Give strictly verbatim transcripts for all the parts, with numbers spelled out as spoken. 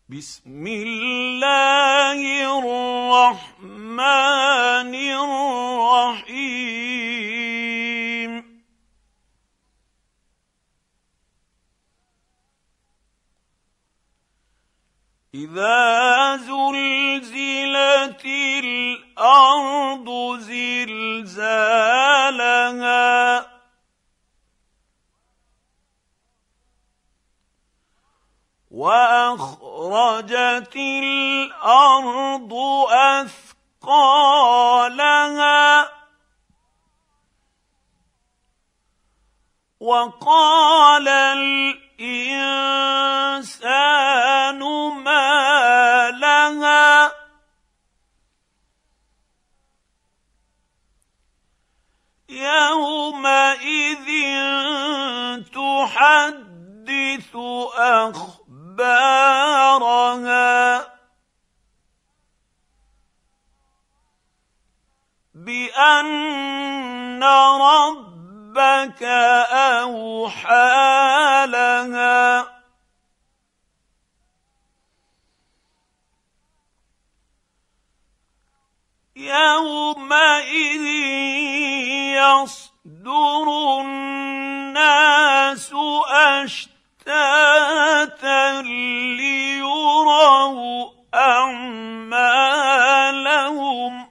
بسم الله الرحمن الرحيم إذا زلزلت الأرض زلزالها وأخرجت الأرض أثقالها وقال الإنسان ما لها يومئذ تحدث أخبارها بأن ربك أوحى لها يومئذ يصدر الناس أشتاتا ليروا أعمالهم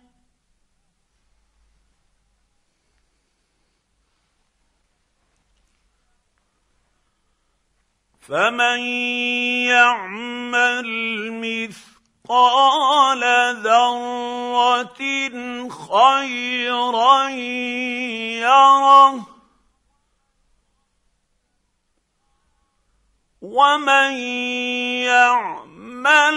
فمن يعمل مثقال ذرة خيرا يره ومن يعمل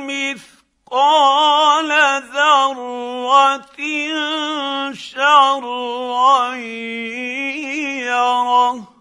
مثقال ذرة شرا يره